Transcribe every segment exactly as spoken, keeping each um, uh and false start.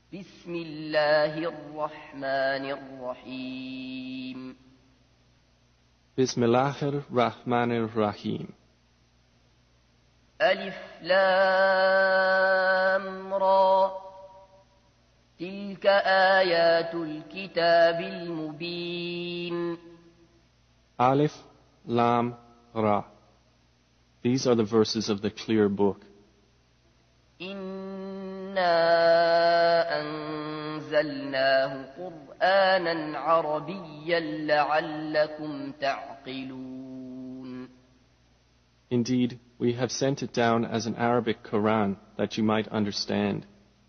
بسم الله الرحمن الرحيم بسم الله الرحمن الرحيم ألف لام را تلك آيات الكتاب المبين Alif, Lam, Ra. These are the verses of the clear book. إنا أنزلناه قرآنا عربيا لعلكم تعقلون Indeed, we have sent it down as an Arabic Quran that you might understand.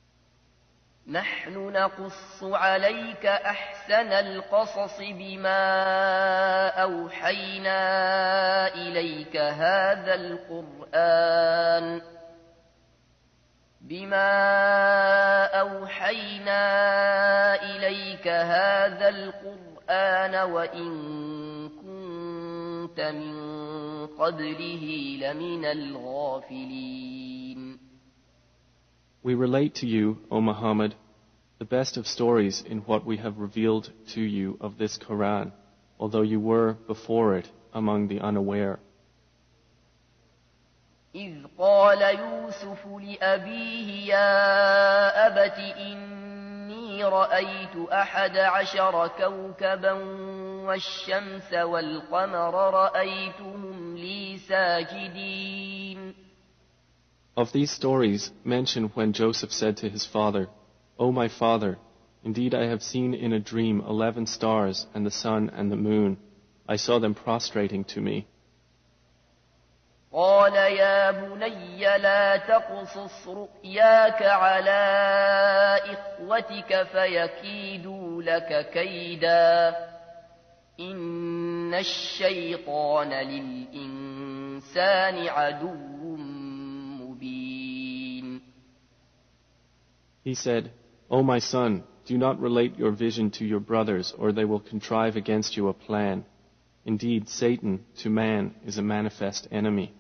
نحن نقص عليك أحسن القصص بما أوحينا إليك هذا القرآن بما أوحينا إليك هذا القرآن وإن كنت من قبله لمن الغافلين. We relate to you, O Muhammad, the best of stories in what we have revealed to you of this Quran, although you were before it among the unaware. إذ قال يوسف لأبيه يا أبت إني رأيت أحد عشر كوكبا والشمس والقمر رأيتهم لي ساجدين. Of these stories, mention when Joseph said to his father, O my father, indeed I have seen in a dream eleven stars and the sun and the moon. I saw them prostrating to me. قال يا بني لا تقصص رؤياك على إخوتك فيكيدوا لك كيدا إن الشيطان للإنسان عدو مبين. He said, O my son, do not relate your vision to your brothers, or they will contrive against you a plan. Indeed, Satan, to man, is a manifest enemy.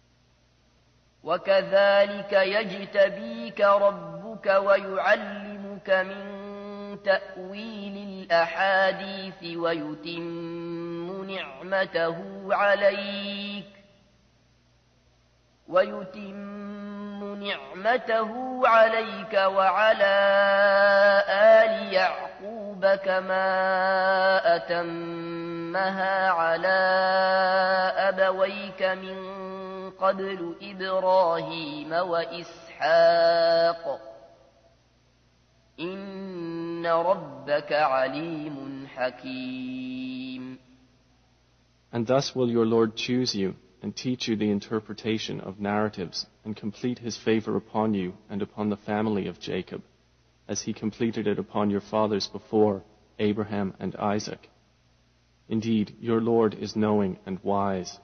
وكذلك يجتبيك ربك ويعلمك من تأويل الأحاديث ويتم نعمته عليك ويتم نعمته عليك وعلى آل يعقوب كما أتمها على أبويك من قبل إبراهيم وإسحاق إن ربك عليم حكيم. And thus will your Lord choose you and teach you the interpretation of narratives and complete his favor upon you and upon the family of Jacob, as he completed it upon your fathers before, Abraham and Isaac. Indeed, your Lord is knowing and wise.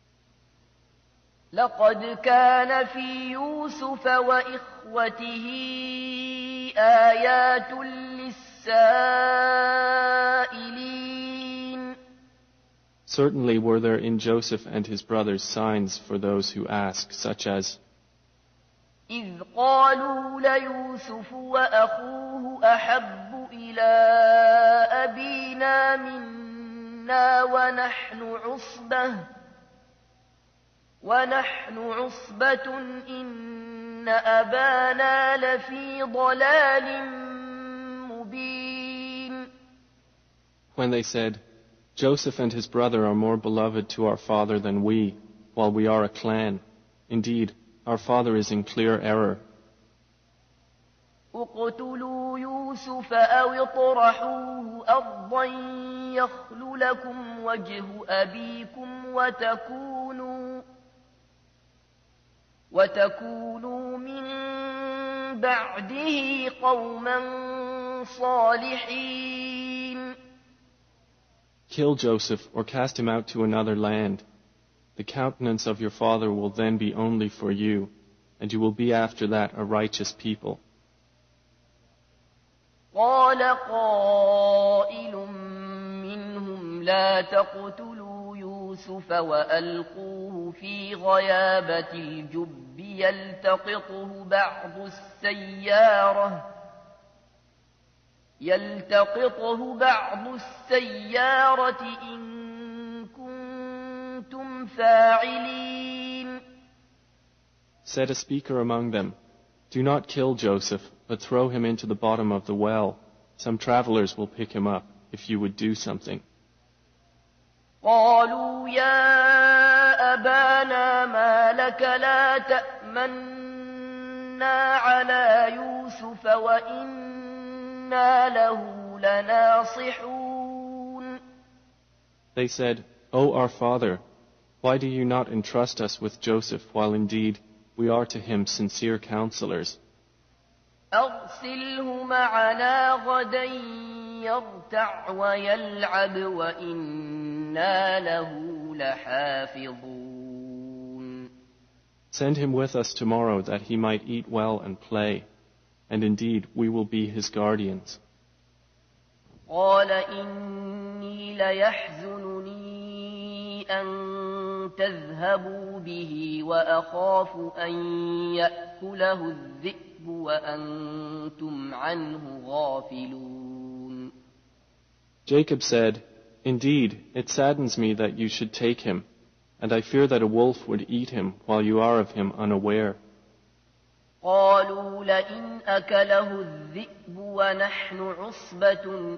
لقد كان في يوسف وإخوته آيات للسائلين. Certainly were there in Joseph and his brothers signs for those who ask, such as إذ قالوا ليوسف وأخوه أحب إلى أبينا منا ونحن عصبة ونحن عصبة إن أبانا لفي ضلال مبين. When they said, Joseph and his brother are more beloved to our father than we, while we are a clan. Indeed, our father is in clear error. اقتلوا يوسف أو اطرحوه أرضا يخل لكم وجه أبيكم وتكونوا وتكونوا من بعده قوما صالحين. Kill Joseph or cast him out to another land. The countenance of your father will then be only for you, and you will be after that a righteous people. قال قائل منهم لا تقتلوا يوسف وألقوه في غيابة الجب يلتقطه بعض السيارة يلتقطه بعض السيارة إن كنتم فاعلين. Said a speaker among them, "Do not kill Joseph, but throw him into the bottom of the well. Some travelers will pick him up, if you would do something." قالوا يا أبانا ما لك لا تأمنا على يوسف وإنا له لناصحون. They said, "O our father, why do you not entrust us with Joseph, while indeed we are to him sincere counselors?" أرسله معنا غدا يرتع ويلعب وإنا له لحافظون. Send him with us tomorrow that he might eat well and play, and indeed we will be his guardians. قال إني ليحزنني أن تذهبوا به وأخاف أن يأكله الذئب وأنتم عنه غافلون. Jacob said, "Indeed, it saddens me that you should take him, and I fear that a wolf would eat him while you are of him unaware." قالوا لئن أكله الذئب ونحن عصبة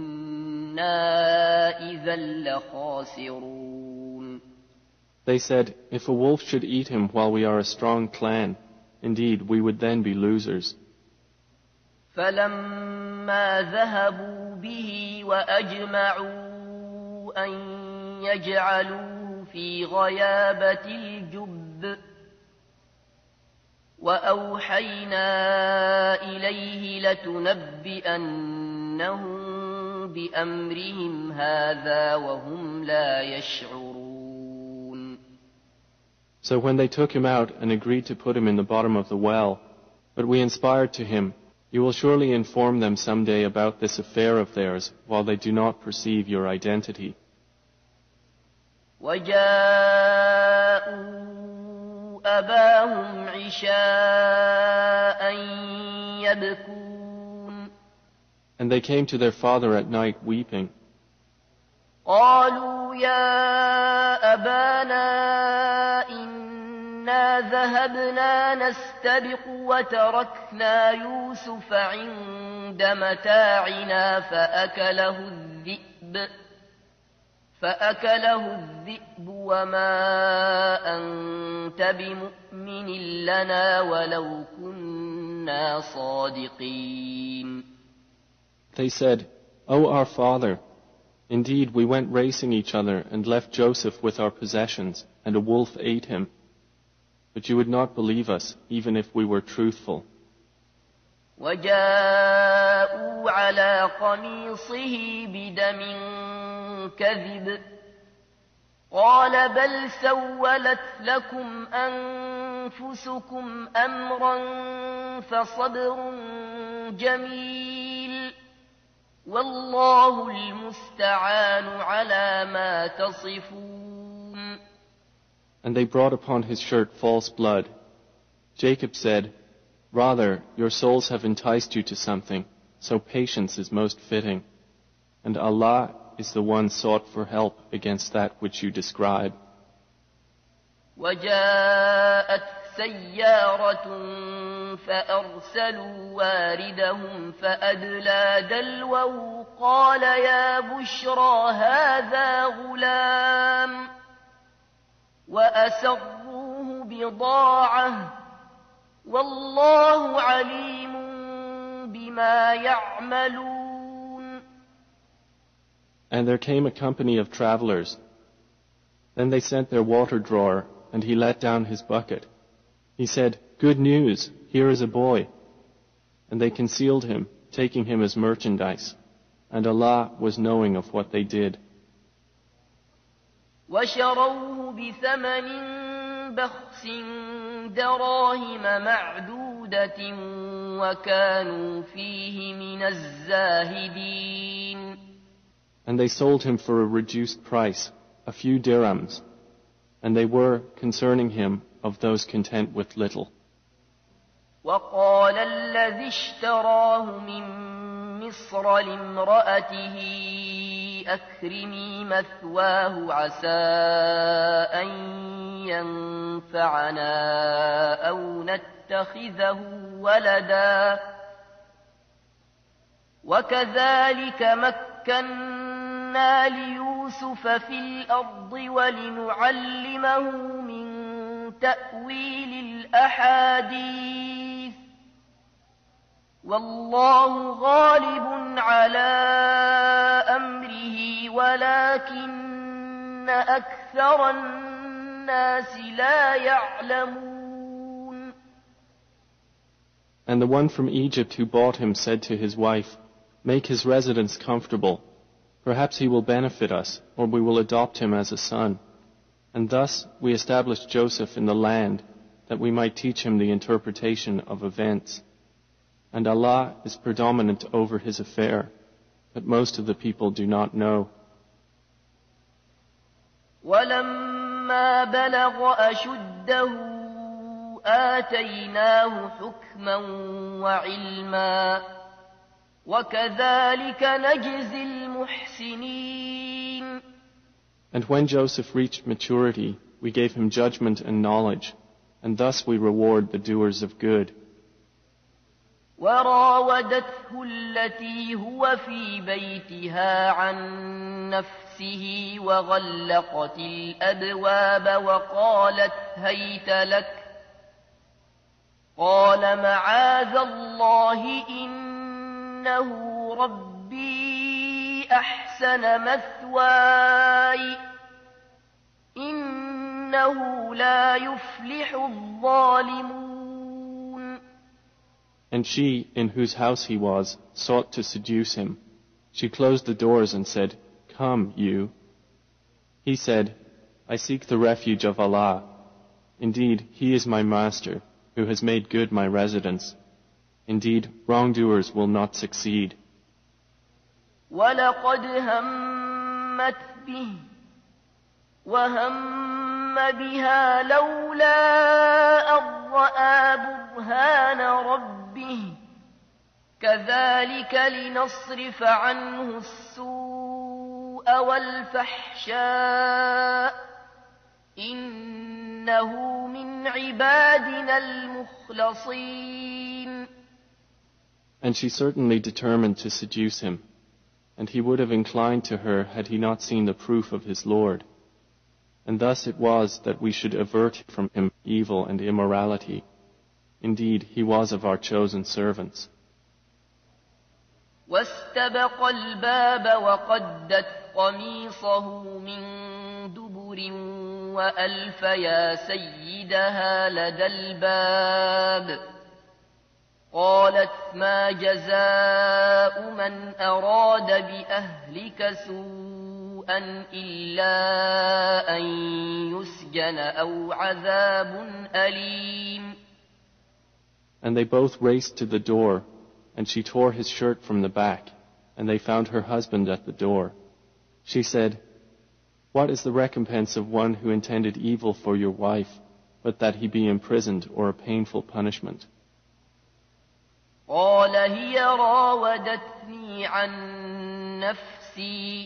إنا إذا لخاسرون. They said, "If a wolf should eat him while we are a strong clan, indeed we would then be losers." فلما ذهبوا به وأجمعوا أن يجعلوه في غيابة الجب وأوحينا إليه لتنبئنهم بأمرهم هذا وهم لا يشعرون. So when they took him out and agreed to put him in the bottom of the well, but we inspired to him, "You will surely inform them someday about this affair of theirs, while they do not perceive your identity." وجاءوا أباهم عشاء يبكون. And they came to their father at night weeping. قالوا يا أبانا إنا ذهبنا نستبق وتركنا يوسف عند متاعنا فأكله الذئب فأكله الذئب وما أنت بمؤمن لنا ولو كنا صادقين. They said, "O our father, indeed we went racing each other and left Joseph with our possessions, and a wolf ate him. But you would not believe us, even if we were truthful." وجاءوا على قميصه بدم كذب قال بل سولت لكم أنفسكم أمرا فصبر جميل والله المستعان على ما تصفون. And they brought upon his shirt false blood. Jacob said, "Rather, your souls have enticed you to something, so patience is most fitting. And Allah is the one sought for help against that which you describe." وجاءت سيارة فأرسلوا واردهم فأدلى دلوه قال يا بشرى هذا غلام وأسروه بضاعة والله عليم بما يعملون. And there came a company of travelers. Then they sent their water drawer, and he let down his bucket. He said, "Good news, here is a boy." And they concealed him, taking him as merchandise. And Allah was knowing of what they did. وشروه بثمن بخس دراهم معدودة وكانوا فيه من الزاهدين. And they sold him for a reduced price, a few dirhams, and they were, concerning him, of those content with little. وقال الذي اشتراه من مصر لامرأته أكرمي مثواه عسى أن ينفعنا أو نتخذه ولدا وكذلك مكنا ليوسف في الأرض ولنعلمه من تأويل الأحاديث والله غالب على أمره ولكن أكثر الناس لا يعلمون. And the one from Egypt who bought him said to his wife, "Make his residence comfortable. Perhaps he will benefit us, or we will adopt him as a son." And thus we established Joseph in the land, that we might teach him the interpretation of events. And Allah is predominant over his affair, but most of the people do not know. وَلَمَّا بَلَغَ أَشُدَّهُ آتَيْنَاهُ حُكْمًا وَعِلْمًا وَكَذَلِكَ نَجْزِي الْمُحْسِنِينَ. And when Joseph reached maturity, we gave him judgment and knowledge, and thus we reward the doers of good. وراودته التي هو في بيتها عن نفسه وغلقت الأبواب وقالت هيت لك قال معاذ الله إنه ربي أحسن مثواي إنه لا يفلح الظالمون. And she, in whose house he was, sought to seduce him. She closed the doors and said, "Come, you." He said, "I seek the refuge of Allah. Indeed, He is my master, who has made good my residence. Indeed, wrongdoers will not succeed." وَلَقَدْ هَمَّتْ بِهِ وَهَمَّ بِهَا لَوْلَا أَن رَّأَىٰ بُرْهَانَ رَبِّهِ كَذَلِكَ لِنَصْرِفَ عَنْهُ السُّوءَ وَالْفَحْشَاءَ إِنَّهُ مِنْ عِبَادِنَا الْمُخْلَصِينَ. And she certainly determined to seduce him, and he would have inclined to her had he not seen the proof of his Lord. And thus it was that we should avert from him evil and immorality. Indeed, he was of our chosen servants. واستبق الباب وقدت قميصه من دبر وألف يا سيدها لدى الباب قالت ما جزاء من أراد بأهلك سوءا إلا أن يسجن أو عذاب أليم. And they both raced to the door, and she tore his shirt from the back, and they found her husband at the door. She said, "What is the recompense of one who intended evil for your wife, but that he be imprisoned or a painful punishment?" قال هي راودتني عن نفسي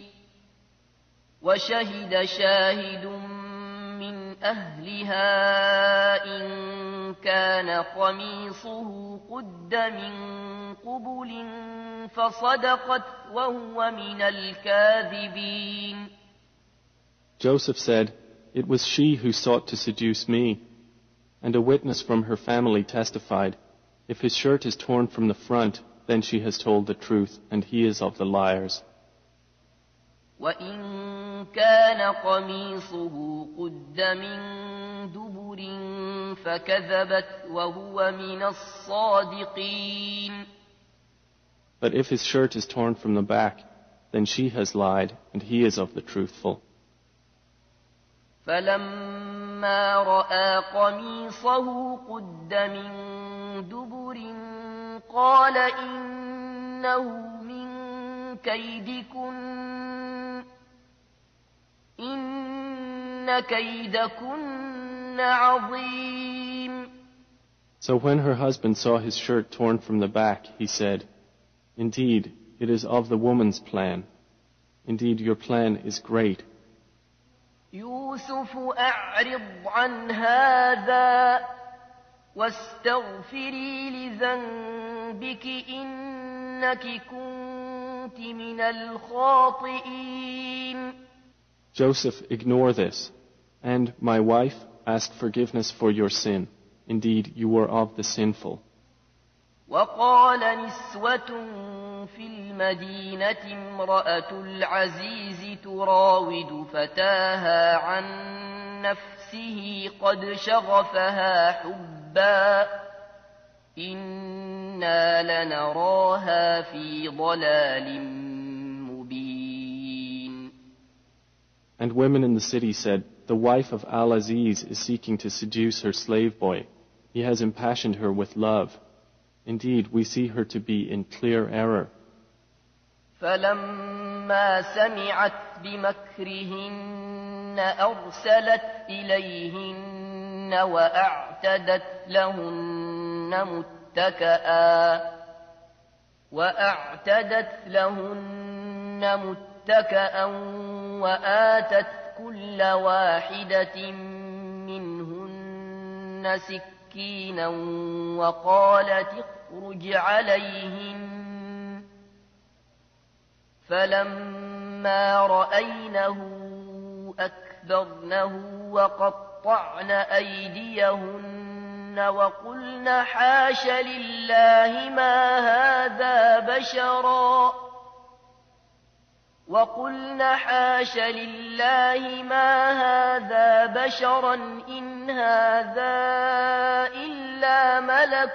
وشهد شاهد من أهلها إن كان قميصه قد من قبل فصدقت وهو من الكاذبين. Joseph said, "It was she who sought to seduce me." And a witness from her family testified, "If his shirt is torn from the front, then she has told the truth, and he is of the liars." وَإِن كَانَ قَمِيصُهُ قُدَّ مِن دُبُرٍ فَكَذَبَتْ وَهُوَ مِنَ الصَّادِقِينَ. But if his shirt is torn from the back, then she has lied, and he is of the truthful. فَلَمَّا رَأَىٰ قَمِيصَهُ قُدَّ مِن دُبُرٍ قَالَ إِنَّهُ مِن كَيْدِكُنَّ إِنَّ كَيْدَكُنَّ عَظِيمٌ. So when her husband saw his shirt torn from the back, he said, "Indeed, it is of the woman's plan. Indeed, your plan is great. يوسف أعرض عن هذا واستغفري لذنبك إنك كنت من الخاطئين. Joseph, ignore this. And, my wife, ask forgiveness for your sin. Indeed, you were of the sinful. وقال نسوة في المدينة امرأة العزيز تراود فتاها عن نفسه قد شغفها حبا إنا لنراها في ضلال مبين. And women in the city said, the wife of Al-Aziz is seeking to seduce her slave boy. He has impassioned her with love. Indeed, we see her to be in clear error. فلما سمعت بمكرهن أرسلت إليهن وأعتدت لهن متكئا وأعتدت لهن متكئا وآتت كل واحدة منهن سكينا وقالت اخرج عليهن فلما رأينه أكبرنه وقطعن أيديهن وقلن حاش لله ما هذا بشرا وقلن حاش لله ما هذا بشرا إن هذا إلا ملك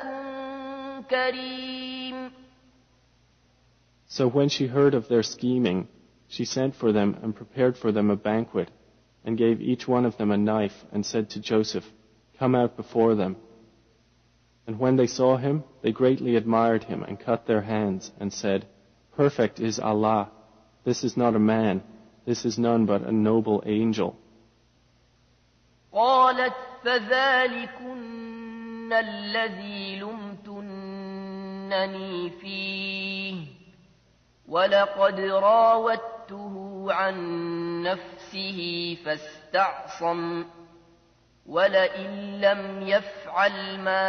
كريم. So when she heard of their scheming, she sent for them and prepared for them a banquet, and gave each one of them a knife, and said to Joseph, come out before them. And when they saw him, they greatly admired him and cut their hands, and said, perfect is Allah. This is not a man, this is none but a noble angel. قالت فذلكن الذي لمتنني فيه ولقد راودته عن نفسه فاستعصم ولئن لم يفعل ما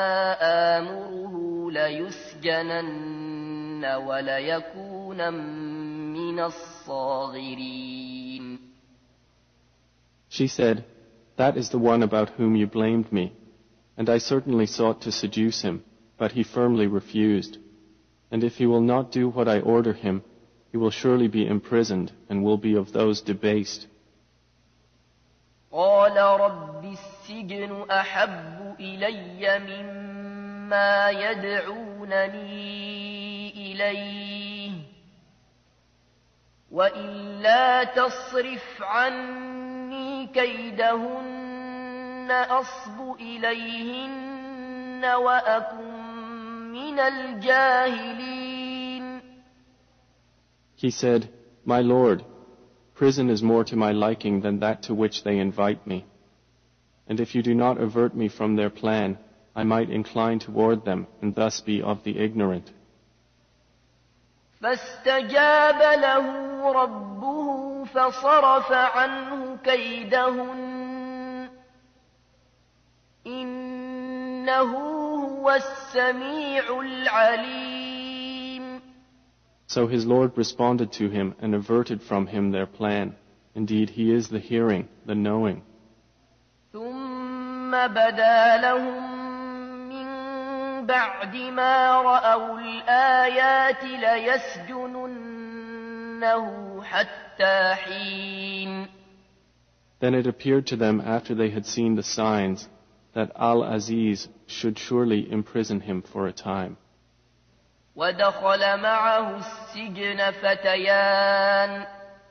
آمره ليسجنن وليكون من الصاغرين. She said, that is the one about whom you blamed me, and I certainly sought to seduce him, but he firmly refused. And if he will not do what I order him, he will surely be imprisoned and will be of those debased. قال رب السجن أحب إلي مما يدعونني إليه وإلا تصرف عني كيدهن أصب إليهن وأكن من الجاهلين. He said, my Lord, prison is more to my liking than that to which they invite me. And if you do not avert me from their plan, I might incline toward them and thus be of the ignorant. فاستجاب له ربه فصرف عنه كيدهن إنه هو السميع العليم. So his Lord responded to him and averted from him their plan. Indeed, he is the hearing, the knowing. ثم بدا لهم من بعد ما رأوا الآيات ليسجننه حتى حين. Then it appeared to them after they had seen the signs that Al-Aziz should surely imprison him for a time. ودخل معه السجن فتيان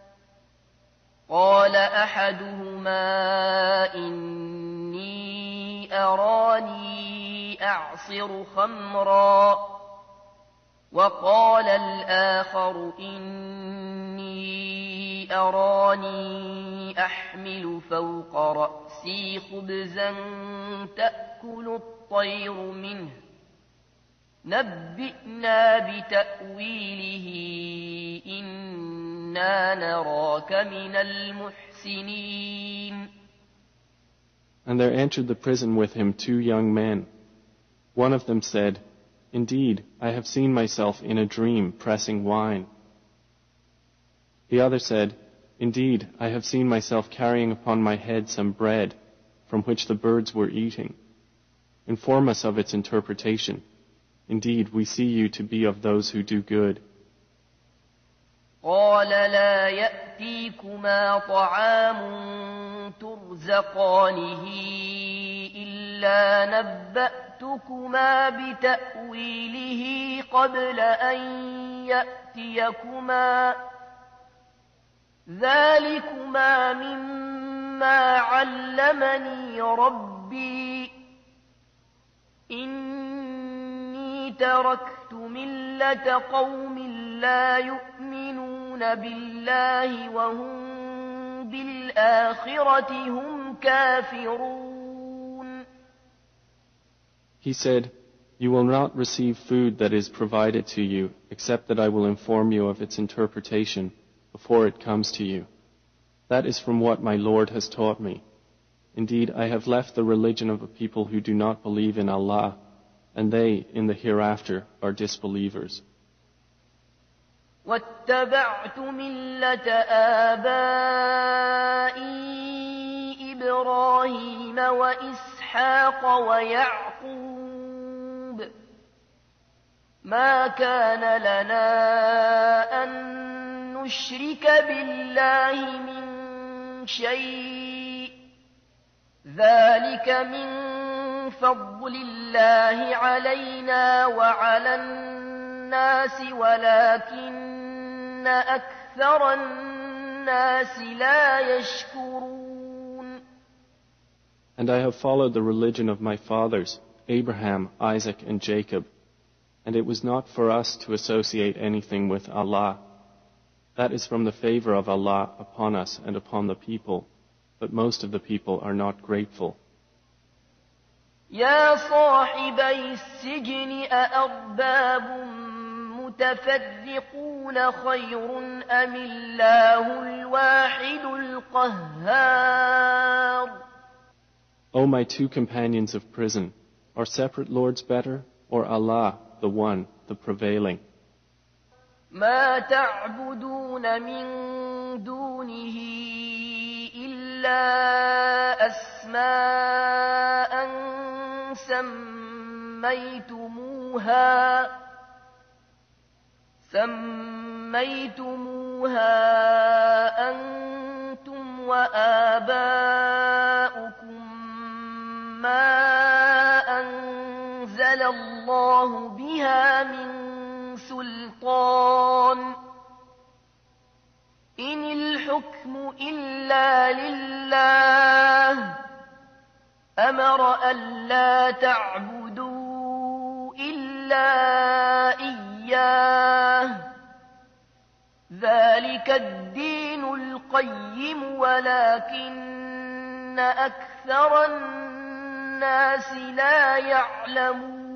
قال أحدهما إني أراني أعصر خمرا وقال الآخر إني أراني أحمل فوق رأسي خبزا تأكل الطير منه نبئنا بتأويله إنا نراك من المحسنين. And there entered the prison with him two young men. One of them said, "Indeed, I have seen myself in a dream pressing wine." The other said, "Indeed, I have seen myself carrying upon my head some bread from which the birds were eating. Inform us of its interpretation. Indeed, we see you to be of those who do good." قال لا يأتيكما طعام ترزقانه إلا نبأتكما بتأويله قبل أن يأتيكما ذلكما مما علمني ربي إني تركت ملة قوم لا يؤمنون بالله وهم بالآخرة هم كافرون. He said, "You will not receive food that is provided to you, except that I will inform you of its interpretation before it comes to you. That is from what my Lord has taught me. Indeed, I have left the religion of a people who do not believe in Allah, and they, in the hereafter, are disbelievers." واتبعت ملة آبائي إبراهيم وإسحاق ويعقوب ما كان لنا أن نشرك بالله من شيء ذلك من فضل الله علينا وعلى الناس ولكن أكثر الناس لا يشكرون. And I have followed the religion of my fathers, Abraham, Isaac, and Jacob, and it was not for us to associate anything with Allah. That is from the favor of Allah upon us and upon the people, but most of the people are not grateful. يا صاحبي السجن أأرباب متفرقون خير أم الله الواحد القهار. O my two companions of prison, are separate lords better, or Allah, the one, the prevailing? ما تعبدون من دونه إلا أسماء سميتموها سميتموها أنتم وآباؤكم ما أنزل الله بها من سلطان إن الحكم إلا لله أمر ألا تعبدوا إلا إياه ذلك الدين القيم ولكن أكثر الناس لا يعلمون.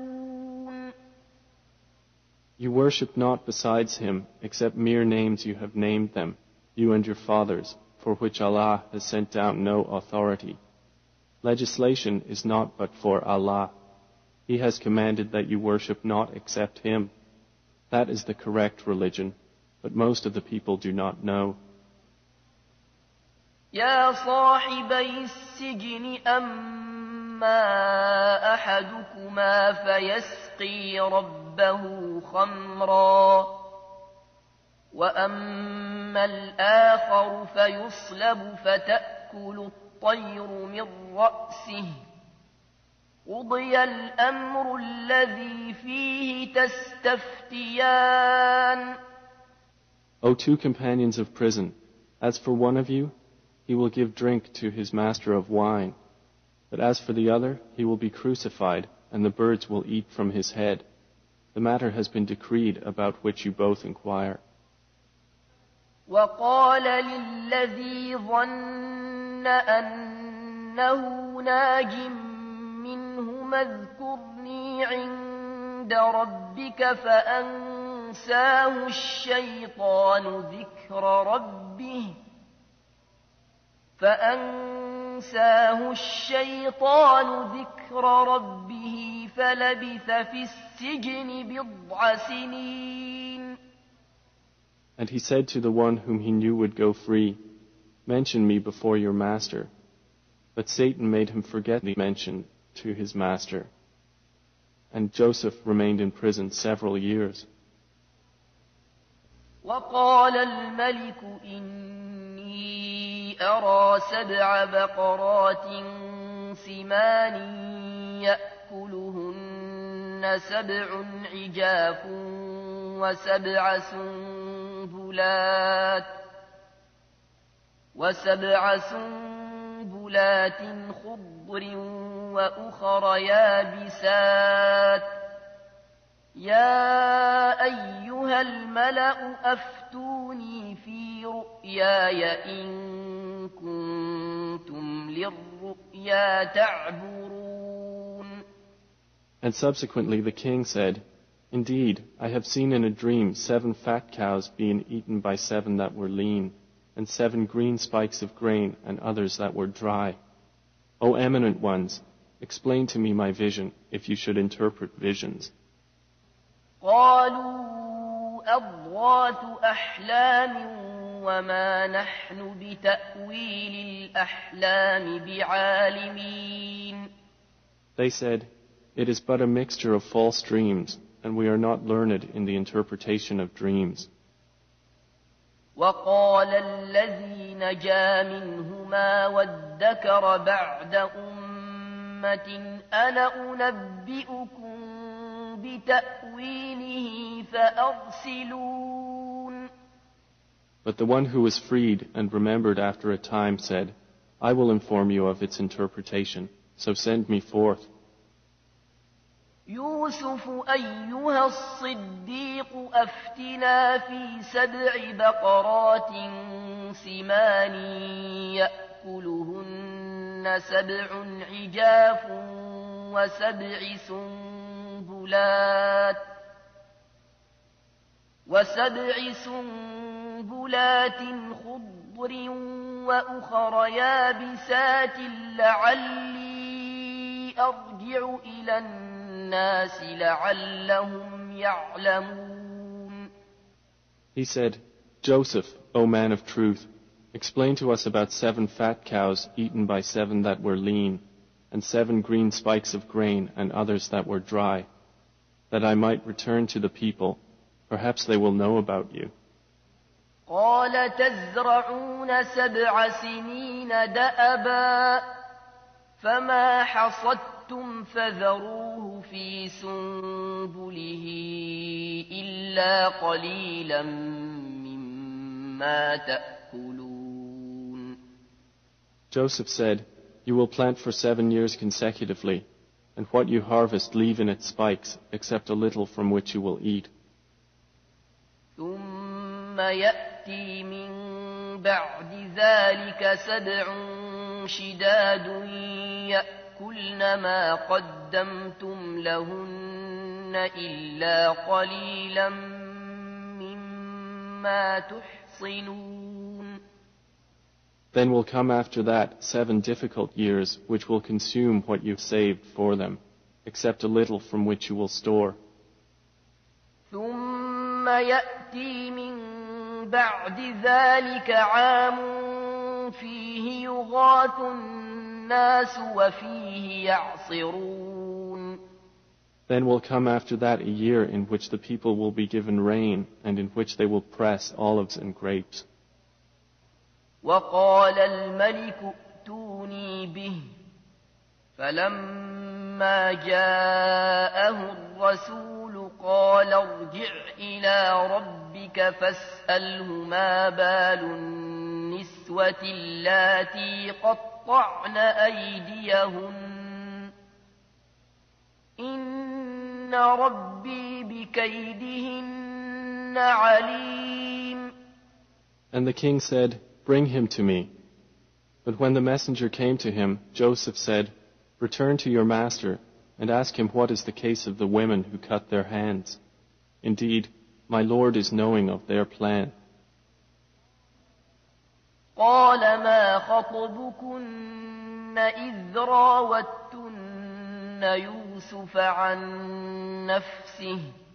You worship not besides him except mere names you have named them, you and your fathers, for which Allah has sent down no authority. Legislation is not but for Allah. He has commanded that you worship not except him. That is the correct religion, but most of the people do not know. يا صاحبي السجن أما أحدكما فيسقي ربه خمرا وأما الآخر فيصلب فتأكل الطير من رأسه قضي الأمر الذي فيه تستفتيان. O two companions of prison, as for one of you, he will give drink to his master of wine, but as for the other, he will be crucified, and the birds will eat from his head. The matter has been decreed about which you both inquire. وقال للذي ظن أنه ناج منهما اذكرني عند عند ربك فأنساه الشيطان ذكر ربه فأنساه الشيطان ذكر ربه فلبث في السجن بضع سنين. And he said to the one whom he knew would go free, "Mention me before your master." But Satan made him forget the mention to his master. And Joseph remained in prison several years. وقال الملك إني أرى سبع بقرات سمان يأكلهن سبع عجاف وسبع سنبلات وسبع سنبلات خضر وأخر يابسات يا أيها الملأ أفتوني في رؤياي إن كنتم للرؤيا تعبرون. And subsequently the king said, "Indeed, I have seen in a dream seven fat cows being eaten by seven that were lean, and seven green spikes of grain and others that were dry. O eminent ones, explain to me my vision, if you should interpret visions." قالوا أضغاث أحلام وما نحن بتأويل الأحلام بعالمين. They said, "It is but a mixture of false dreams, and we are not learned in the interpretation of dreams." وقال الذي نجا منهما وادكر بعد أمة أنا أنبئكم بتأويله فأرسلون. But the one who was freed and remembered after a time said, "I will inform you of its interpretation, so send me forth." يوسف أيها الصديق أفتنا في سبع بقرات سمان يأكلهن سبع عجاف وسبع سنبلات وسبع سنبلات خضر وأخر يابسات لعلي أرجع إلى الناس لعلهم يعلمون. He said, "Joseph, O man of truth, explain to us about seven fat cows eaten by seven that were lean, and seven green spikes of grain and others that were dry, that I might return to the people. Perhaps they will know about you." قال تزرعون سبع سنين دأبا فما حصدتم فذروه في سنبله إلا قليلا مما تأكلون. Joseph said, "You will plant for seven years consecutively, and what you harvest leave in its spikes, except a little from which you will eat." ثم يأتي من بعد ذلك سبع شداد يأكلن ما قدمتم لهن إلا قليلا مما تحصنون. Then will come after that seven difficult years, which will consume what you saved for them, except a little from which you will store. ثم يأتي من بعد ذلك عام فيه يغاث الناس وفيه يعصرون. Then will come after that a year in which the people will be given rain, and in which they will press olives and grapes. وقال الملك ائتوني به فلما جاءه الرسول قال ارجع إلى ربك فاسأله ما بال النسوة اللاتي قطعن أيديهن إن ربي بكيدهن عليم. And the king said, "Bring him to me." But when the messenger came to him, Joseph said, "Return to your master and ask him what is the case of the women who cut their hands. Indeed, my Lord is knowing of their plan. قال ما خطبكن إذ راوتن يوسف عن نفسه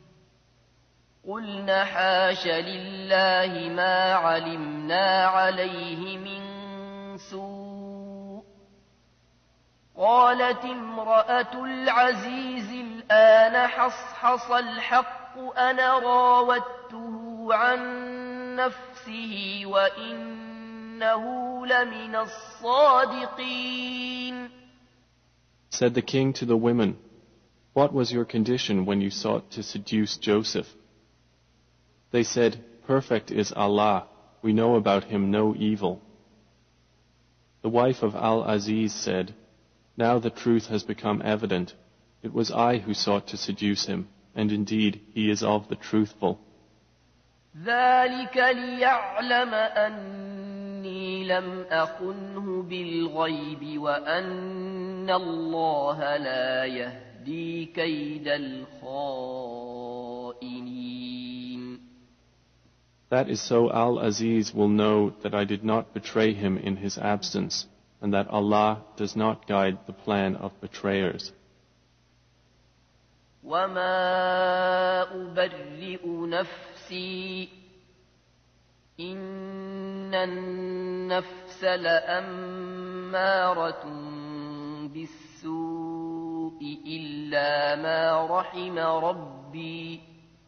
قلن حاش لله ما علمنا عليه من سوء قالت امرأة العزيز الآن حصحص الحق أنا راودته عن نفسه وإنه لمن الصادقين. Said the king to the women, what was your condition when you sought to seduce Joseph? They said, perfect is Allah, we know about him no evil. The wife of Al-Aziz said, now the truth has become evident. It was I who sought to seduce him, and indeed he is of the truthful. ذلك ليعلم أني لم أخنه بالغيب وأن الله لا يهدي كيد الخائنين. That is so Al-Aziz will know that I did not betray him in his absence, and that Allah does not guide the plan of betrayers. وما أبرئ نفسي إن النفس لأمارة بالسوء إلا ما رحم ربي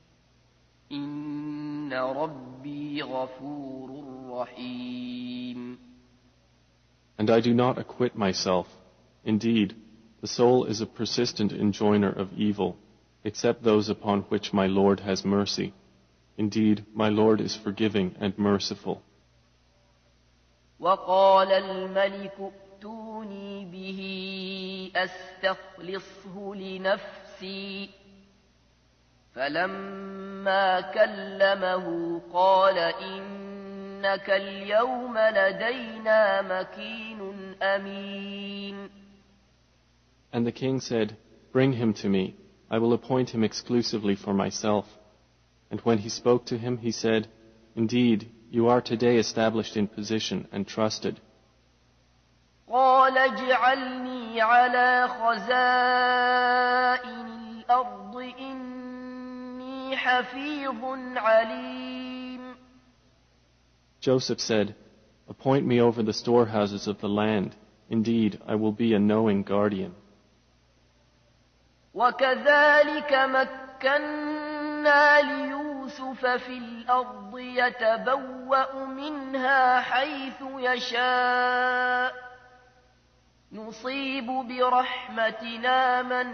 إن ربي غفور رحيم. And I do not acquit myself. Indeed, the soul is a persistent enjoiner of evil, except those upon which my Lord has mercy. Indeed, my Lord is forgiving and merciful. وقال الملك ائتوني به أستخلصه لنفسي فلما كلمه قال إنك اليوم لدينا مكين أمين. And the king said, bring him to me. I will appoint him exclusively for myself. And when he spoke to him, he said, indeed, you are today established in position and trusted. قال اجعلني على خزائن الأرض إني حفيظ عليم. Joseph said, appoint me over the storehouses of the land. Indeed, I will be a knowing guardian. وكذلك مكنا ليوسف في الأرض يتبوأ منها حيث يشاء نصيب برحمتنا من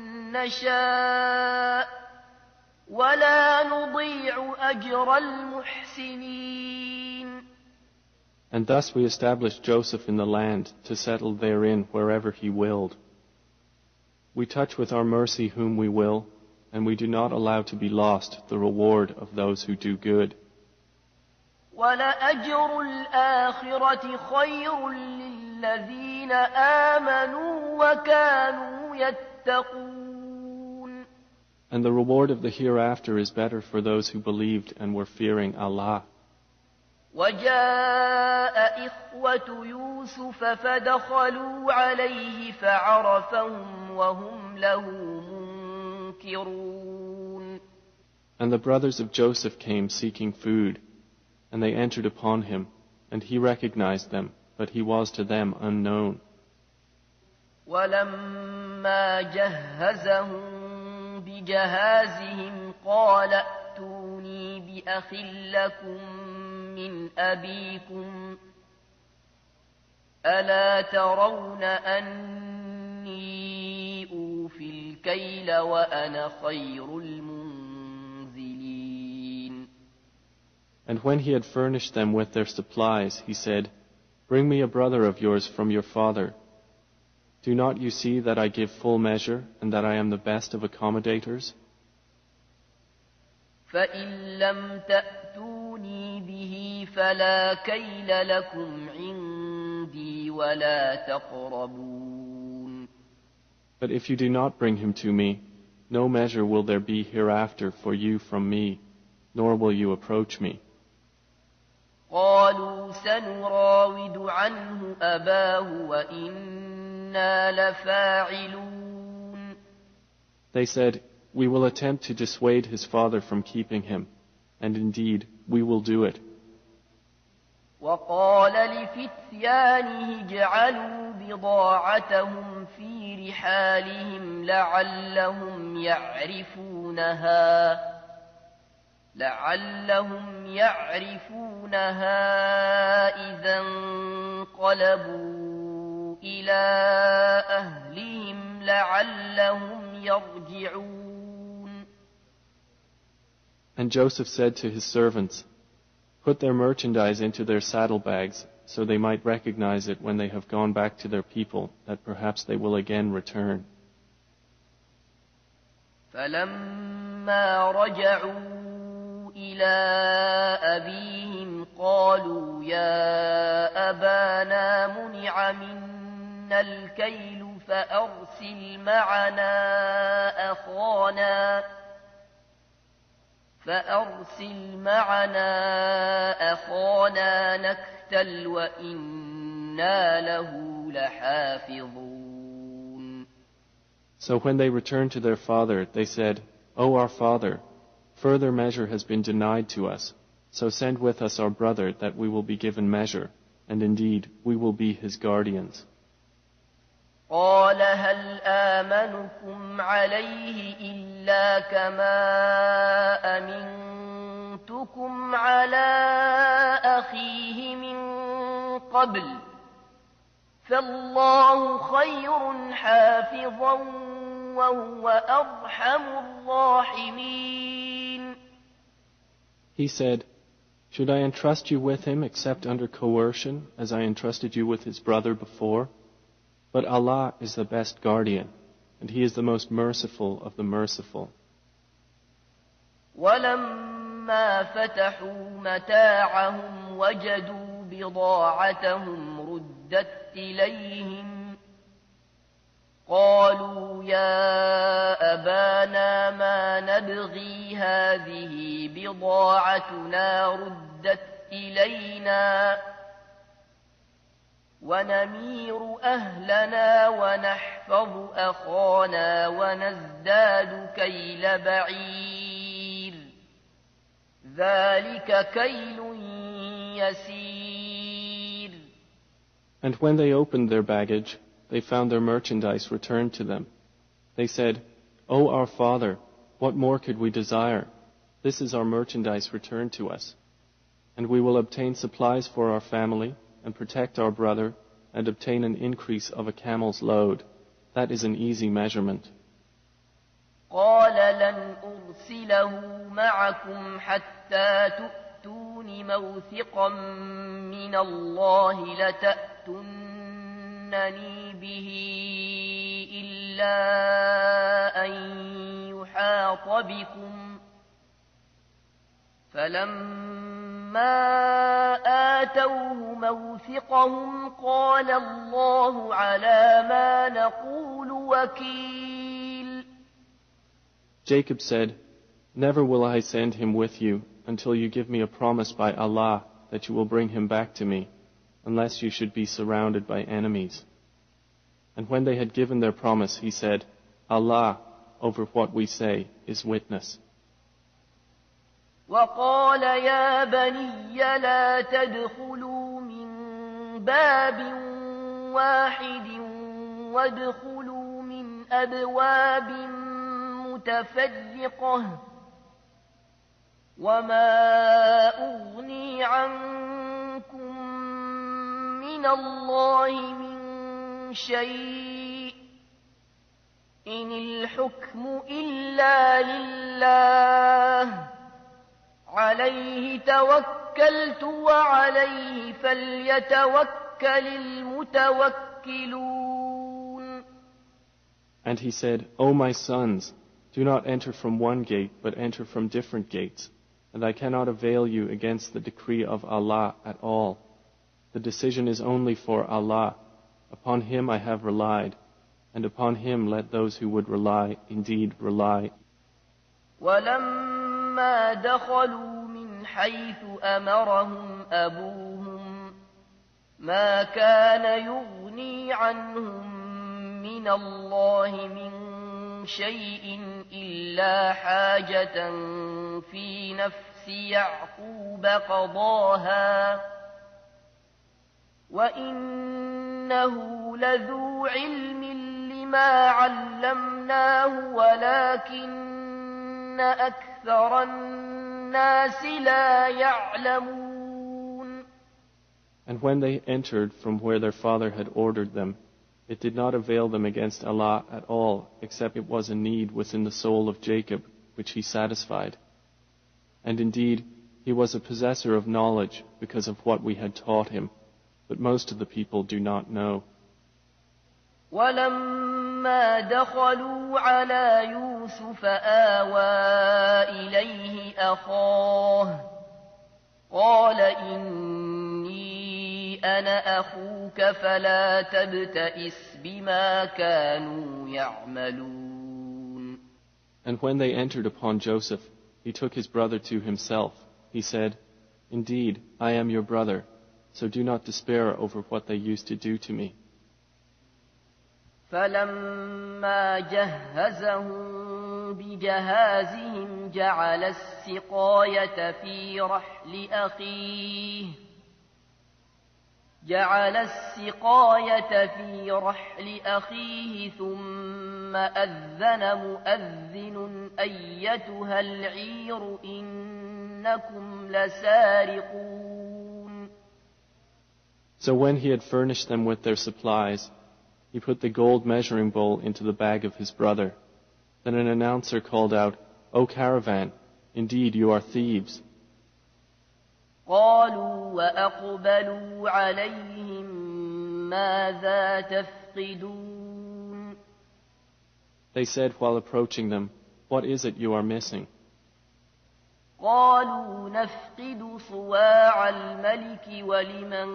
نشاء ولا نضيع أجر المحسنين. And thus we established Joseph in the land to settle therein wherever he willed. We touch with our mercy whom we will, and we do not allow to be lost the reward of those who do good. وَلَأَجْرُ الْآخِرَةِ خَيْرٌ لِلَّذِينَ آمَنُوا وَكَانُوا يَتَّقُونَ. And the reward of the hereafter is better for those who believed and were fearing Allah. وجاء إخوة يوسف فدخلوا عليه فعرفهم وهم له منكرون. And the brothers of Joseph came seeking food, and they entered upon him, and he recognized them, but he was to them unknown. ولما جهزهم بجهازهم قال ائتوني بأخ لكم من أبيكم ألا ترون أني أوفي الكيل وأنا خير المنزلين. And when he had furnished them with their supplies, he said, bring me a brother of yours from your father. Do not you see that I give full measure and that I am the best of accommodators? فإن لم تأتوني به فلا كيل لكم عندي ولا تقربون. But if you do not bring him to me, no measure will there be hereafter for you from me, nor will you approach me. قالوا سنراود عنه أباه وإنا لفاعلون. They said, we will attempt to dissuade his father from keeping him, and indeed we will do it. وقال لفتيانه اجعلوا بضاعتهم في رحالهم لعلهم يعرفونها لعلهم يعرفونها إذا انقلبوا إلى أهلهم لعلهم يرجعون. And Joseph said to his servants, put their merchandise into their saddlebags, so they might recognize it when they have gone back to their people, that perhaps they will again return. فلما رجعوا إلى أبيهم قالوا يا أبانا منع منا الكيل فأرسل معنا أخانا فأرسل معنا أخانا نكتل وإنا له لحافظون. So when they returned to their father, they said, O our father, further measure has been denied to us, so send with us our brother that we will be given measure, and indeed we will be his guardians. قال هل آمنكم عليه إلا كما أمنتكم على أخيه من قبل فالله خير حافظا وهو أرحم الراحمين. He said, should I entrust you with him except under coercion, as I entrusted you with his brother before? But Allah is the best guardian, and He is the most merciful of the merciful. ولما فتحوا متاعهم وجدوا بضاعتهم ردت إليهم قالوا يا أبانا ما نبغي هذه بضاعتنا ردت إلينا ونمير أهلنا ونحفظ أخانا ونزداد كيل بعير ذلك كيل يسير. And when they opened their baggage, they found their merchandise returned to them. They said, O our father, what more could we desire? This is our merchandise returned to us. And we will obtain supplies for our family, and protect our brother, and obtain an increase of a camel's load. That is an easy measurement. قال لن أرسله معكم حتى تؤتون موثقا من الله لتأتونني به إلا أن يحاط بكم فلما آتوه موثقهم قال الله على ما نقول وكيل. Jacob said, never will I send him with you until you give me a promise by Allah that you will bring him back to me, unless you should be surrounded by enemies. And when they had given their promise, he said, Allah, over what we say, is witness. وقال يا بني لا تدخلوا من باب واحد وادخلوا من أبواب متفرقة وما أغني عنكم من الله من شيء إن الحكم إلا لله عليه توكلت وعليه فليتوكل المتوكلون. And he said, O my sons, do not enter from one gate, but enter from different gates, and I cannot avail you against the decree of Allah at all. The decision is only for Allah. Upon Him I have relied, and upon him let those who would rely indeed rely. ولما دخلوا من حيث أمرهم أبوهم ما كان يغني عنهم من الله من شيء إلا حاجة في نفس يعقوب قضاها وإنه لذو علم لما علمناه ولكن أكثر الناس لا يعلمون. And when they entered from where their father had ordered them, it did not avail them against Allah at all, except it was a need within the soul of Jacob, which he satisfied. And indeed, he was a possessor of knowledge because of what we had taught him, but most of the people do not know. ولما دخلوا على يوسف آوى إليه أخاه قال إني أنا أخوك فلا تبتئس بما كانوا يعملون. And when they entered upon Joseph, he took his brother to himself. He said, Indeed, I am your brother, so do not despair over what they used to do to me. فلما جهزهم بجهازهم جعل السقاية في رحل أخيه جعل السقاية في رحل أخيه ثم أذن مؤذن أيتها العير إنكم لسارقون. So when he had furnished them with their supplies, he put the gold measuring bowl into the bag of his brother. Then an announcer called out, O caravan, indeed you are thieves. قالوا وأقبلوا عليهم ماذا تفقدون. They said while approaching them, What is it you are missing? قالوا نفقد صواع الملك ولمن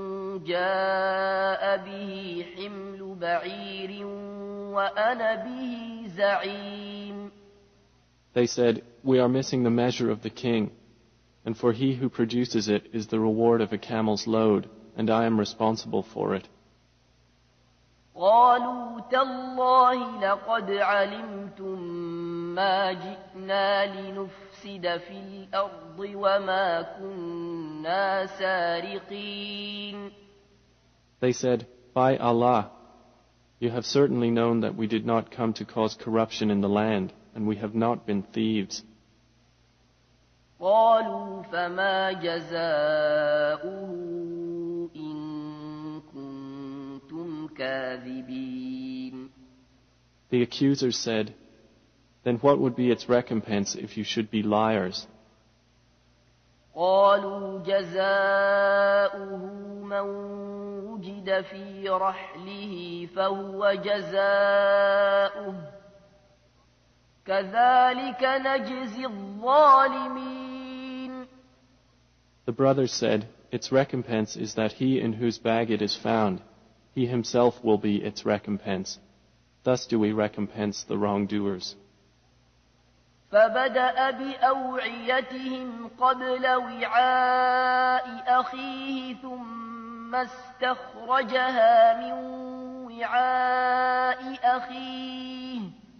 جاء به حمل بعير وأنا به زعيم. They said, We are missing the measure of the king, and for he who produces it is the reward of a camel's load, and I am responsible for it. قالوا تالله لقد علمتم ما جئنا لنفسد في الأرض وما كنا سارقين. They said, By Allah, you have certainly known that we did not come to cause corruption in the land, and we have not been thieves. قالوا فما جزاؤه إن كنتم كاذبين. The accusers said, Then what would be its recompense if you should be liars? قالوا جزاؤه من وجد في رحله فهو جزاؤه كذلك نجزي الظالمين. The brothers said, Its recompense is that he in whose bag it is found, he himself will be its recompense. Thus do we recompense the wrongdoers. فبدأ بأوعيتهم قبل وعاء أخيه ثم استخرجها من وعاء أخيه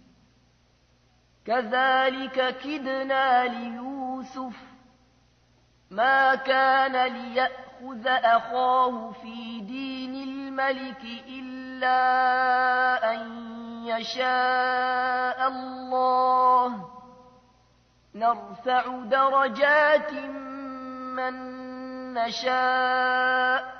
كذلك كدنا ليوسف ما كان ليأخذ أخاه في دين الملك إلا أن يشاء الله نرفع درجات من نشاء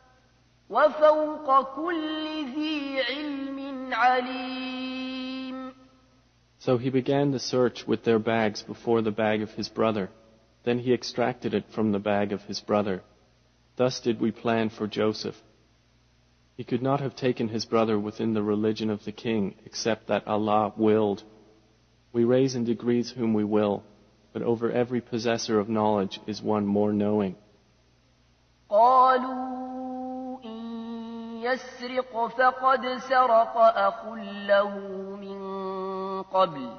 وفوق كل ذي علم عليم. So he began the search with their bags before the bag of his brother. Then he extracted it from the bag of his brother. Thus did we plan for Joseph. He could not have taken his brother within the religion of the king, except that Allah willed. We raise in degrees whom we will, but over every possessor of knowledge is one more knowing. قالوا إن يسرق فقد سرق أخ له من قبل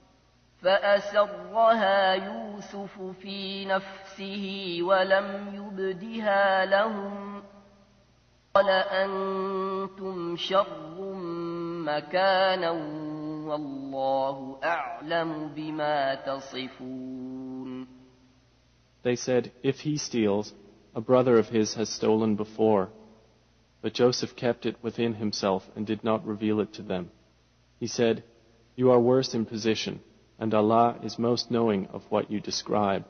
فأسرها يوسف في نفسه ولم يبدها لهم قال أنتم شر مكانا والله أعلم بما تصفون. They said, if he steals, a brother of his has stolen before. But Joseph kept it within himself and did not reveal it to them. He said, you are worse in position, and Allah is most knowing of what you describe.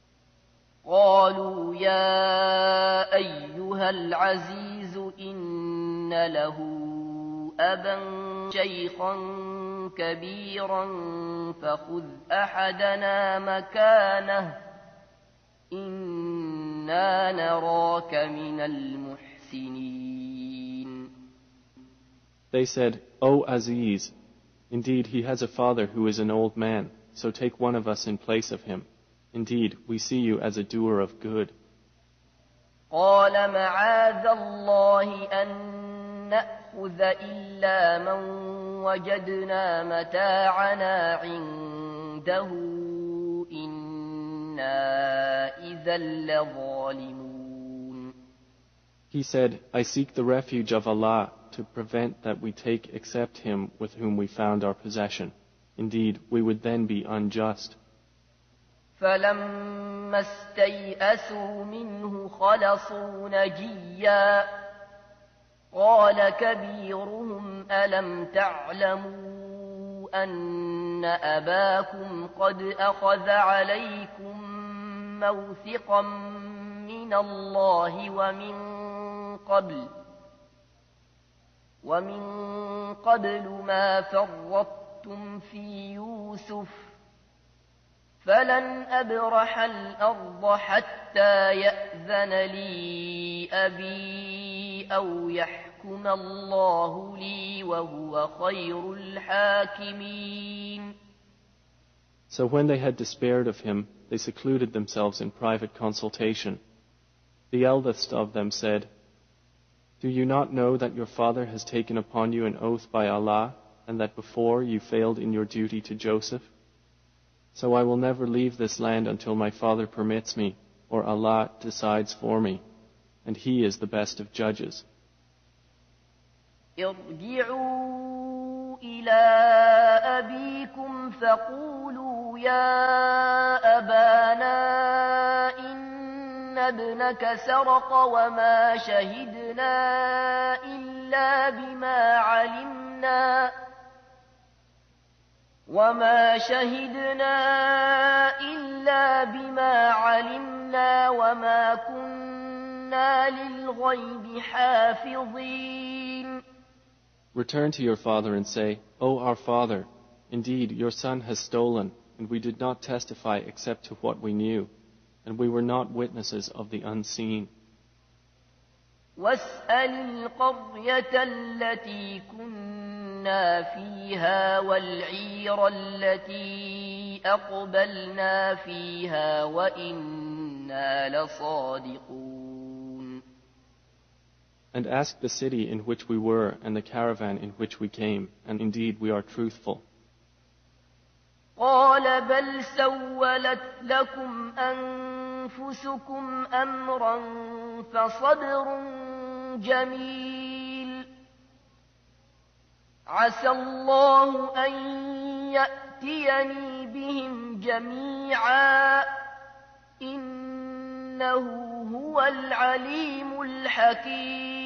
قالوا يا أيها العزيز إن له أبا شيخا كبيرا فخذ أحدنا مكانه إنا نراك من المحسنين. They said, O Aziz, indeed he has a father who is an old man, so take one of us in place of him. Indeed, we see you as a doer of good. قال معاذ الله أن نأخذ إلا من وجدنا متاعنا عنده إنا إذا لظالمون. He said, I seek the refuge of Allah to prevent that we take except him with whom we found our possession. Indeed, we would then be unjust. فلما استيئسوا منه خلصوا نجيا قال كبيرهم ألم تعلموا أن أباكم قد أخذ عليكم موثقا من الله ومن قبل ومن قبل ما فرطتم في يوسف فلن أبرح الأرض حتى يأذن لي أبي أو يحكم الله لي وهو خير الحاكمين. So when they had despaired of him, they secluded themselves in private consultation. The eldest of them said, do you not know that your father has taken upon you an oath by Allah, and that before you failed in your duty to Joseph? So I will never leave this land until my father permits me, or Allah decides for me, and He is the best of judges. ارجعوا إلى أبيكم فقولوا يا أبانا إن ابنك سرق وما شهدنا إلا بما علمنا وما شهدنا إلا بما علمنا وما كنا للغيب حافظين. Return to your father and say, O our father, indeed your son has stolen, and we did not testify except to what we knew, and we were not witnesses of the unseen. واسأل القرية التي كنا فيها والعير التي أقبلنا فيها وإنا لصادقون. And ask the city in which we were and the caravan in which we came, and indeed we are truthful. قال بل سولت لكم أنفسكم أمرا فصبر جميل عسى الله أن يأتيني بهم جميعا إنه هو العليم الحكيم.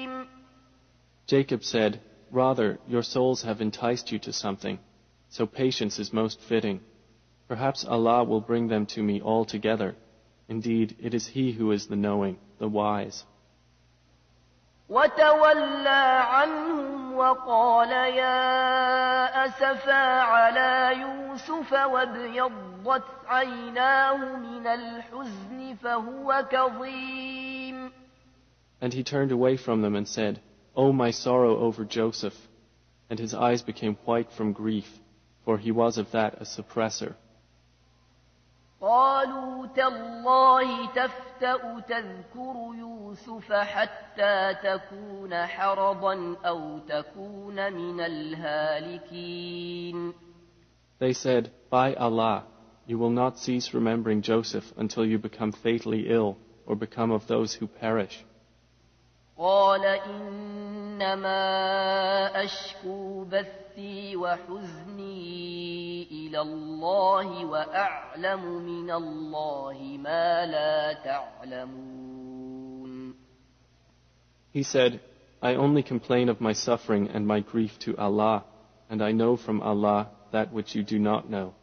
Jacob said, rather, your souls have enticed you to something, so patience is most fitting. Perhaps Allah will bring them to me all together. Indeed, it is He who is the knowing, the wise. وتولى عنهم وقال يا أسفا على يوسف وابيضت عيناه من الحزن فهو كظيم. And he turned away from them and said, O my sorrow over Joseph! And his eyes became white from grief, for he was of that a suppressor. قالوا تالله تفتأ تذكر يوسف حتى تكون حرضا أو تكون من الهالكين. They said, by Allah, you will not cease remembering Joseph until you become fatally ill or become of those who perish. قال إنما أشكو بثي وحزني إلى الله وأعلم من الله ما لا تعلمون. He said, I only complain of my suffering and my grief to Allah, and I know from Allah that which you do not know.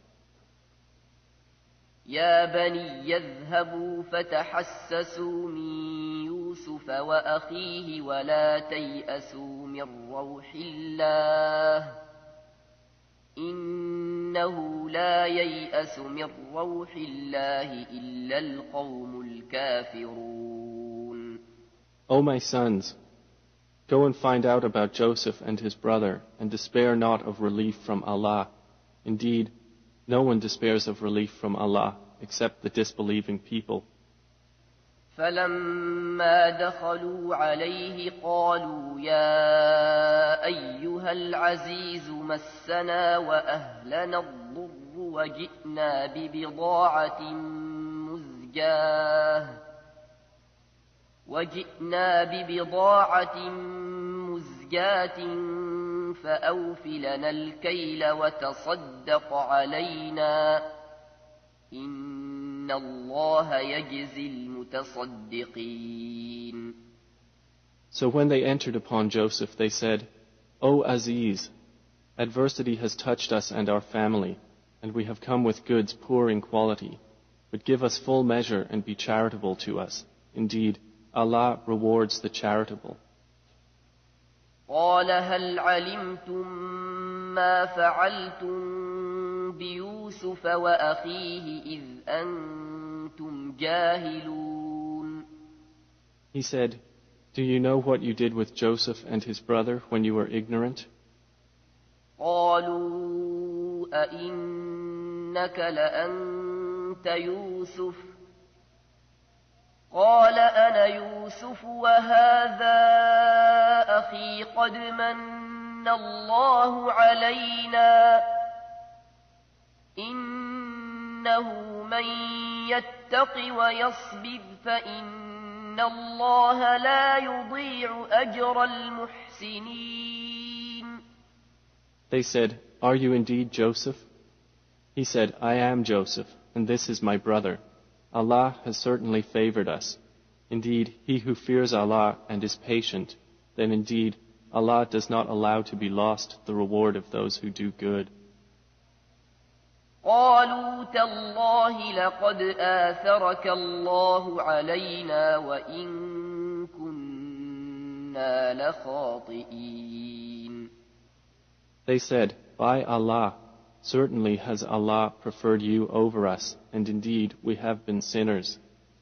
يا بني يذهبوا فتحسسوا من يوسف وأخيه ولا تيأسوا من روح الله إنه لا ييأس من روح الله إلا القوم الكافرون. O my sons, go and find out about Joseph and his brother, and despair not of relief from Allah. Indeed, no one despairs of relief from Allah except the disbelieving people. فلما دخلوا عليه قالوا يا أيها العزيز مسنا وأهلنا الضر وجئنا ببضاعة مزجاة وجئنا ببضاعة مزجاة فأوف لنا الكيل وتصدق علينا إن الله يجزي المتصدقين. So when they entered upon Joseph, they said, O Aziz, adversity has touched us and our family, and we have come with goods poor in quality, but give us full measure and be charitable to us. Indeed, Allah rewards the charitable. قال هل علمتم ما فعلتم بيوسف وأخيه إذ أنتم جاهلون. He said, do you know what you did with Joseph and his brother when you were ignorant? قالوا أئنك لأنت يوسف قال أنا يوسف وهذا أخي قد من الله علينا إنه من يتق ويصبر فإن الله لا يضيع أجر المحسنين. They said, are you indeed Joseph? He said, I am Joseph, and this is my brother. Allah has certainly favored us. Indeed, he who fears Allah and is patient, then indeed Allah does not allow to be lost the reward of those who do good. قالوا تالله لقد آثرك الله علينا وإن كنا لخاطئين. They said, by Allah, certainly has Allah preferred you over us, and indeed we have been sinners.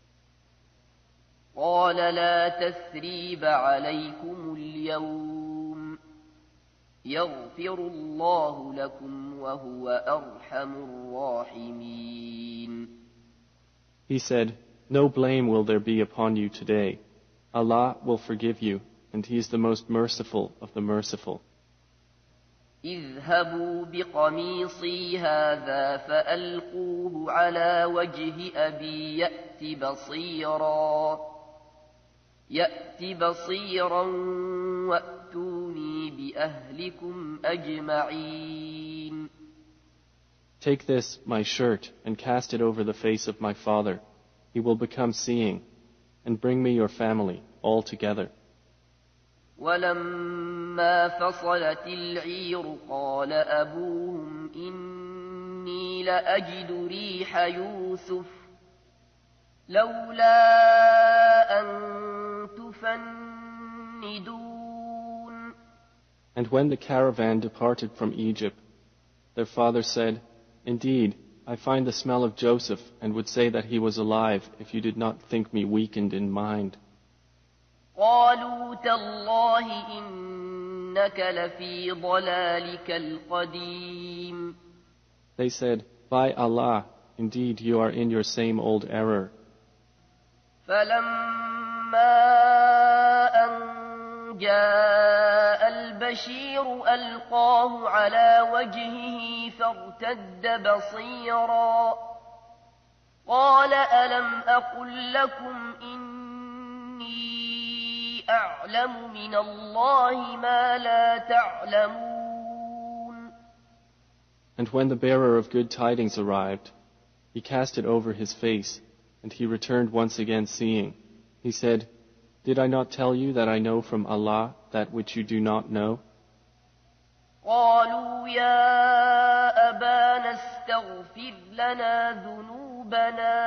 قال لا تثريب عليكم اليوم يغفر الله لكم وهو أرحم الراحمين. He said, no blame will there be upon you today. Allah will forgive you, and He is the most merciful of the merciful. اذهبوا بقميصي هذا فألقوه على وجه أبي يأت بصيرا يأت بصيرا وأتوني بأهلكم أجمعين. Take this, my shirt, and cast it over the face of my father. He will become seeing, and bring me your family all together. ولما فصلت العير قال أبوهم إني لأجد ريح يوسف لولا أن تفندون. And when the caravan departed from Egypt, their father said, indeed, I find the smell of Joseph and would say that he was alive if you did not think me weakened in mind. قالوا تالله إنك لفي ضلالك القديم. They said, by Allah, indeed you are in your same old error. فلما أن جاء البشير ألقاه على وجهه فارتد بصيرا قال ألم أقل لكم إني أعلم من الله ما لا تعلمون. And when the bearer of good tidings arrived, he cast it over his face, and he returned once again seeing. He said, Did I not tell you that I know from Allah that which you do not know? قالوا يا أبانا استغفر لنا ذنوبنا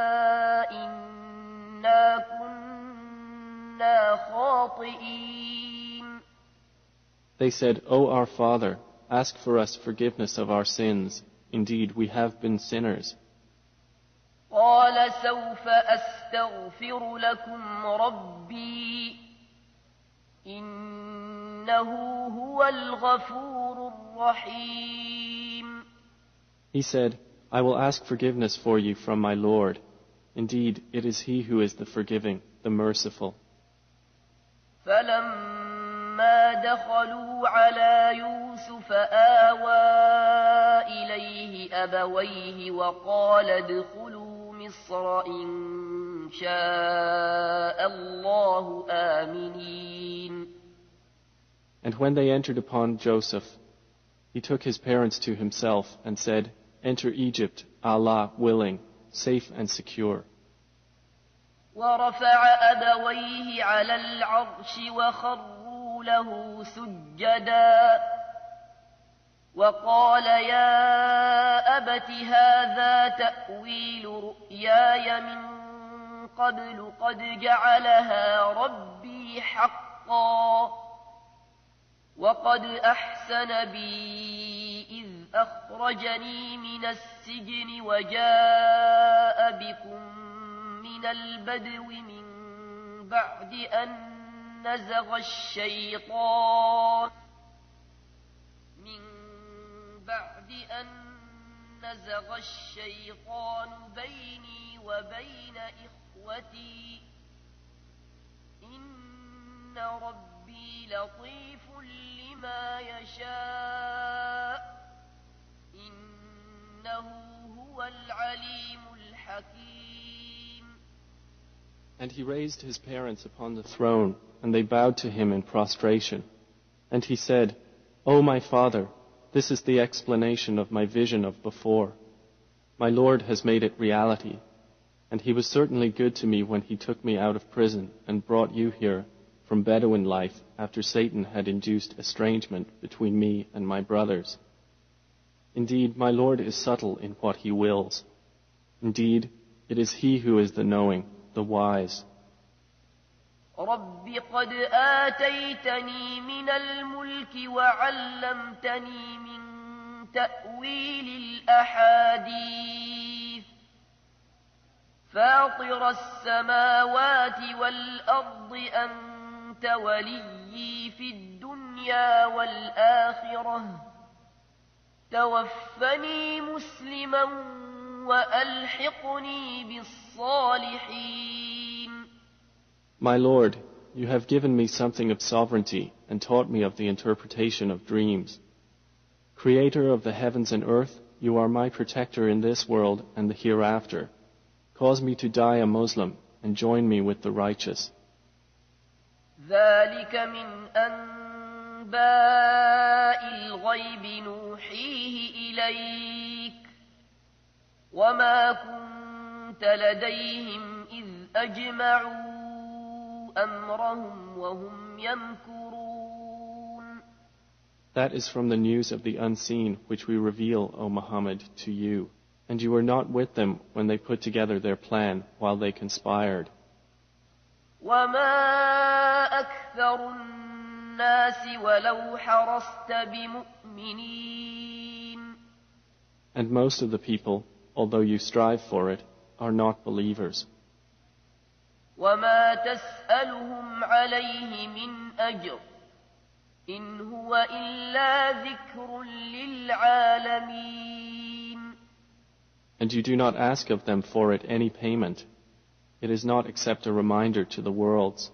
إنا كنا خاطئين. They said, O our Father, ask for us forgiveness of our sins. Indeed, we have been sinners. قال سوف أستغفر لكم ربي إنه هو الغفور الرحيم. He said, I will ask forgiveness for you from my Lord. Indeed, it is He who is the forgiving, the merciful. فلما دخلوا على يوسف آوى إليه أبويه وقال ادخلوا مصر إن شاء الله آمنين. And when they entered upon Joseph, he took his parents to himself and said, Enter Egypt, Allah willing, safe and secure. ورفع أبويه على العرش وخروا له سجدا وقال يا أبت هذا تأويل رؤياي من قبل قد جعلها ربي حقا وقد أحسن بي إذ أخرجني من السجن وجاء بكم من البدو من بعد أن نزغ الشيطان من بعد أن نزغ الشيطان بيني وبين إخوتي إن ربي لطيف لما يشاء إنه هو العليم الحكيم. And he raised his parents upon the throne, and they bowed to him in prostration. And he said, O my father, this is the explanation of my vision of before. My Lord has made it reality, and he was certainly good to me when he took me out of prison and brought you here from Bedouin life after Satan had induced estrangement between me and my brothers. Indeed, my Lord is subtle in what he wills. Indeed, it is he who is the knowing, the wise. رب قد آتيتني من الملك وعلمتني من تأويل الأحاديث فاطر السماوات والأرض أنت وليي في الدنيا والآخرة توفني مسلما وألحقني بالصالحين. My Lord, you have given me something of sovereignty and taught me of the interpretation of dreams. Creator of the heavens and earth, you are my protector in this world and the hereafter. Cause me to die a Muslim and join me with the righteous. ذلك من أنباء الغيب نوحيه إليك وما كنت لديهم إذ أجمعوا أمرهم وهم يمكرون. That is from the news of the unseen which we reveal, O Muhammad, to you. And you were not with them when they put together their plan while they conspired. وما أكثر الناس ولو حرصت بمؤمنين. And most of the people, although you strive for it, are not believers. وما تسألهم عليه من أجر إن هو إلا ذكر للعالمين. And you do not ask of them for it any payment. It is not except a reminder to the worlds.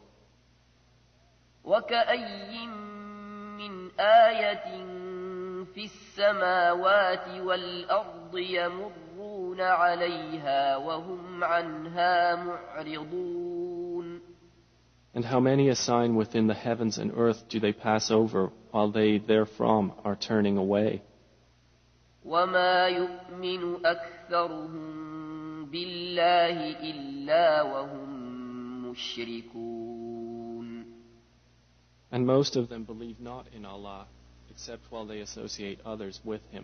وكأي من آية في السماوات والأرض يمرون عليها وهم عنها معرضون. And how many a sign within the heavens and earth do they pass over while they therefrom are turning away? وما يؤمن أكثرهم بالله إلا وهم مشركون. And most of them believe not in Allah except while they associate others with Him.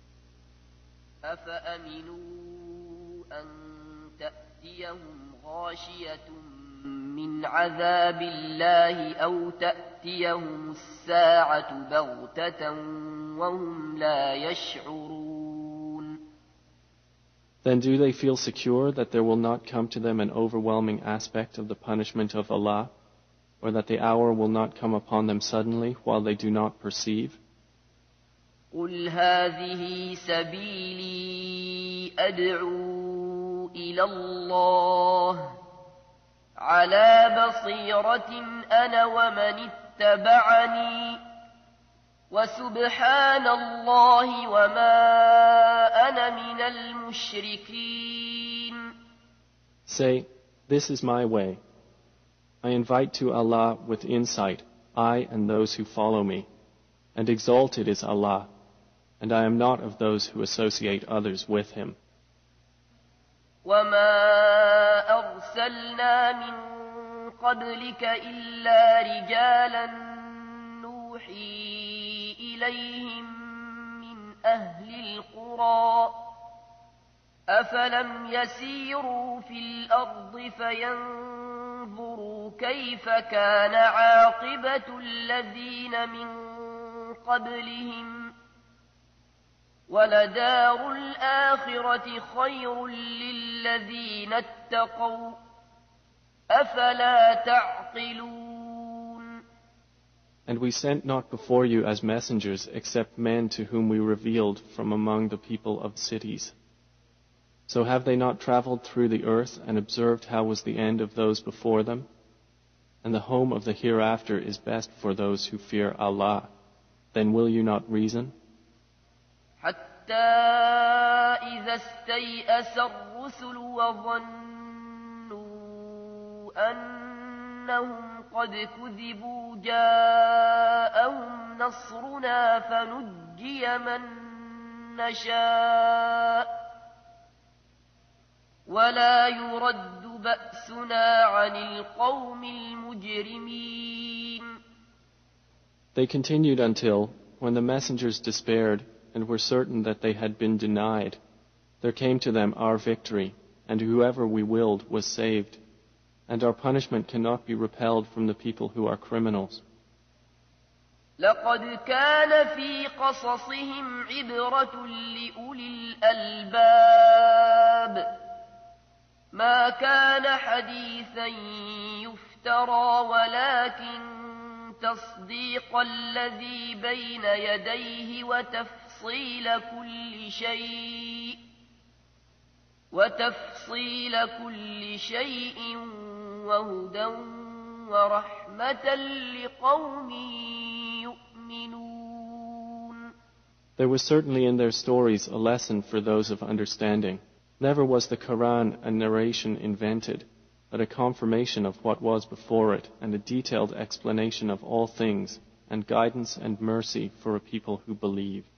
أفأمنوا أن تأتيهم غاشية من عذاب الله أو تأتيهم الساعة بغتة وهم لا يشعرون. Then do they feel secure that there will not come to them an overwhelming aspect of the punishment of Allah, or that the hour will not come upon them suddenly while they do not perceive? قل هذه سبيلي أدعو إلى الله على بصيرة أنا ومن اتبعني وسبحان الله وما أنا من المشركين. Say, this is my way. I invite to Allah with insight, I and those who follow me, and exalted is Allah, and I am not of those who associate others with Him. وما أرسلنا من قبلك إلا رجالا نوحي إليهم من أهل القرى أفلم يسيروا في الأرض فينظروا كيف كان عاقبة الذين من قبلهم ولدار الآخرة خير للذين اتقوا أفلا تعقلون. And we sent not before you as messengers except men to whom we revealed from among the people of cities. So have they not traveled through the earth and observed how was the end of those before them? And the home of the hereafter is best for those who fear Allah. Then will you not reason? حتى إذا استيأس الرسل وظنوا أنهم قد كذبوا جاءهم نصرنا فنجي من نشاء ولا يرد بأسنا عن القوم المجرمين. They continued until, when the messengers despaired and were certain that they had been denied, there came to them our victory, and whoever we willed was saved, and our punishment cannot be repelled from the people who are criminals. لقد كان في قصصهم عبرة لأولي الألباب ما كان حديثا يفترى ولكن تصديق الذي بين يديه وتفصيل كل شيء وتفصيل كل شيء وهدى ورحمة لقوم يؤمنون. There was certainly in their stories a lesson for those of understanding. Never was the Quran a narration invented, but a confirmation of what was before it, and a detailed explanation of all things, and guidance and mercy for a people who believe.